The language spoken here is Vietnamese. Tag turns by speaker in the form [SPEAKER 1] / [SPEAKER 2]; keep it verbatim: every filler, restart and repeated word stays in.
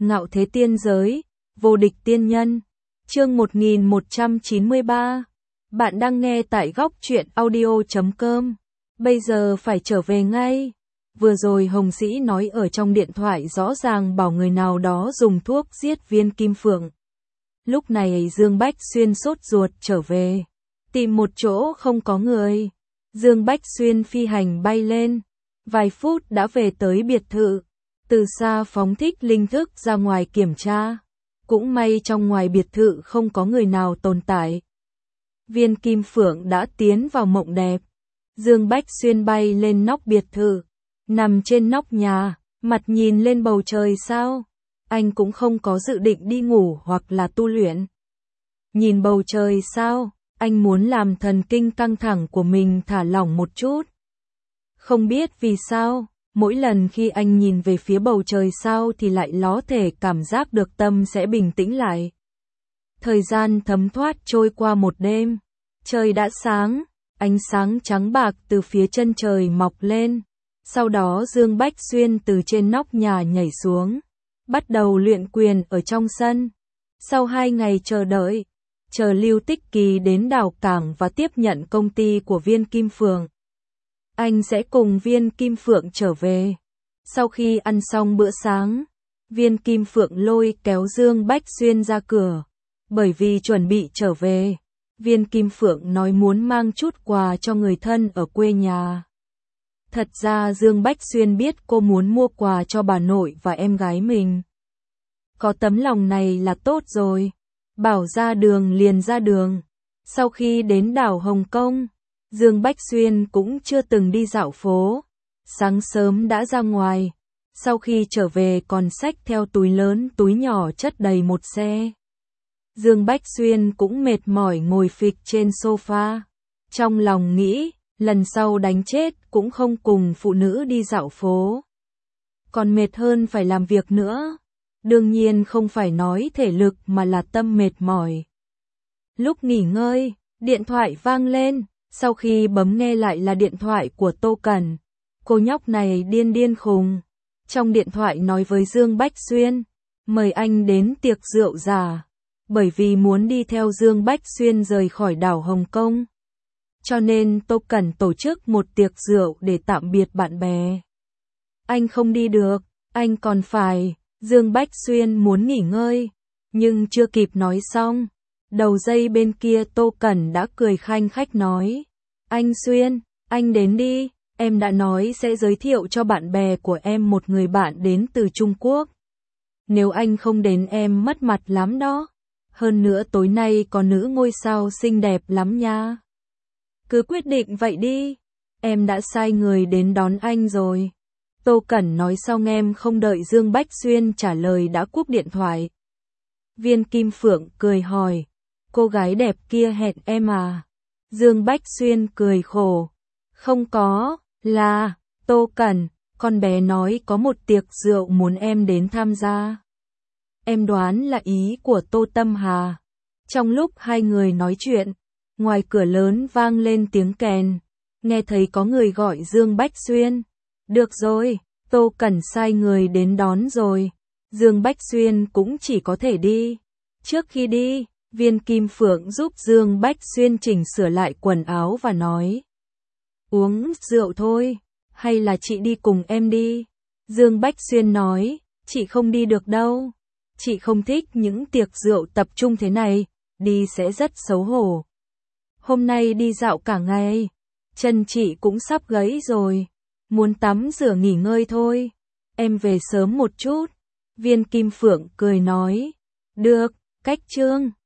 [SPEAKER 1] Ngạo thế tiên giới, vô địch tiên nhân. Chương một nghìn một trăm chín mươi ba. Bạn đang nghe tại góc truyện audio chấm com. Bây giờ phải trở về ngay. Vừa rồi Hồng Sĩ nói ở trong điện thoại rõ ràng bảo người nào đó dùng thuốc giết Viên Kim Phượng. Lúc này Dương Bách Xuyên sốt ruột trở về, tìm một chỗ không có người. Dương Bách Xuyên phi hành bay lên, vài phút đã về tới biệt thự. Từ xa phóng thích linh thức ra ngoài kiểm tra. Cũng may trong ngoài biệt thự không có người nào tồn tại. Viên Kim Phượng đã tiến vào mộng đẹp. Dương Bách Xuyên bay lên nóc biệt thự, nằm trên nóc nhà, mặt nhìn lên bầu trời sao. Anh cũng không có dự định đi ngủ hoặc là tu luyện. Nhìn bầu trời sao, anh muốn làm thần kinh căng thẳng của mình thả lỏng một chút. Không biết vì sao, mỗi lần khi anh nhìn về phía bầu trời sao thì lại ló thể cảm giác được tâm sẽ bình tĩnh lại. Thời gian thấm thoát trôi qua một đêm. Trời đã sáng, ánh sáng trắng bạc từ phía chân trời mọc lên. Sau đó Dương Bách Xuyên từ trên nóc nhà nhảy xuống, bắt đầu luyện quyền ở trong sân. Sau hai ngày chờ đợi, chờ Lưu Tích Kỳ đến đào cảng và tiếp nhận công ty của Viên Kim Phượng, anh sẽ cùng Viên Kim Phượng trở về. Sau khi ăn xong bữa sáng, Viên Kim Phượng lôi kéo Dương Bách Xuyên ra cửa. Bởi vì chuẩn bị trở về, Viên Kim Phượng nói muốn mang chút quà cho người thân ở quê nhà. Thật ra Dương Bách Xuyên biết cô muốn mua quà cho bà nội và em gái mình. Có tấm lòng này là tốt rồi. Bảo ra đường liền ra đường. Sau khi đến đảo Hồng Kông, Dương Bách Xuyên cũng chưa từng đi dạo phố. Sáng sớm đã ra ngoài. Sau khi trở về còn xách theo túi lớn túi nhỏ chất đầy một xe. Dương Bách Xuyên cũng mệt mỏi ngồi phịch trên sofa. Trong lòng nghĩ, lần sau đánh chết cũng không cùng phụ nữ đi dạo phố. Còn mệt hơn phải làm việc nữa. Đương nhiên không phải nói thể lực mà là tâm mệt mỏi. Lúc nghỉ ngơi, điện thoại vang lên. Sau khi bấm nghe lại là điện thoại của Tô Cẩn. Cô nhóc này điên điên khùng. Trong điện thoại nói với Dương Bách Xuyên, mời anh đến tiệc rượu già. Bởi vì muốn đi theo Dương Bách Xuyên rời khỏi đảo Hồng Kông, cho nên Tô Cẩn tổ chức một tiệc rượu để tạm biệt bạn bè. Anh không đi được, anh còn phải. Dương Bách Xuyên muốn nghỉ ngơi, nhưng chưa kịp nói xong, đầu dây bên kia Tô Cẩn đã cười khanh khách nói, anh Xuyên, anh đến đi, em đã nói sẽ giới thiệu cho bạn bè của em một người bạn đến từ Trung Quốc. Nếu anh không đến em mất mặt lắm đó. Hơn nữa tối nay có nữ ngôi sao xinh đẹp lắm nha. Cứ quyết định vậy đi. Em đã sai người đến đón anh rồi. Tô Cẩn nói xong em không đợi Dương Bách Xuyên trả lời đã cúp điện thoại. Viên Kim Phượng cười hỏi. Cô gái đẹp kia hẹn em à? Dương Bách Xuyên cười khổ. Không có, là, Tô Cẩn, con bé nói có một tiệc rượu muốn em đến tham gia. Em đoán là ý của Tô Tâm Hà. Trong lúc hai người nói chuyện, ngoài cửa lớn vang lên tiếng kèn. Nghe thấy có người gọi Dương Bách Xuyên. Được rồi, Tô Cẩn sai người đến đón rồi. Dương Bách Xuyên cũng chỉ có thể đi. Trước khi đi, Viên Kim Phượng giúp Dương Bách Xuyên chỉnh sửa lại quần áo và nói. Uống rượu thôi, hay là chị đi cùng em đi? Dương Bách Xuyên nói, chị không đi được đâu. Chị không thích những tiệc rượu tập trung thế này, đi sẽ rất xấu hổ. Hôm nay đi dạo cả ngày, chân chị cũng sắp gãy rồi, muốn tắm rửa nghỉ ngơi thôi. Em về sớm một chút. Viên Kim Phượng cười nói, được, cách chương.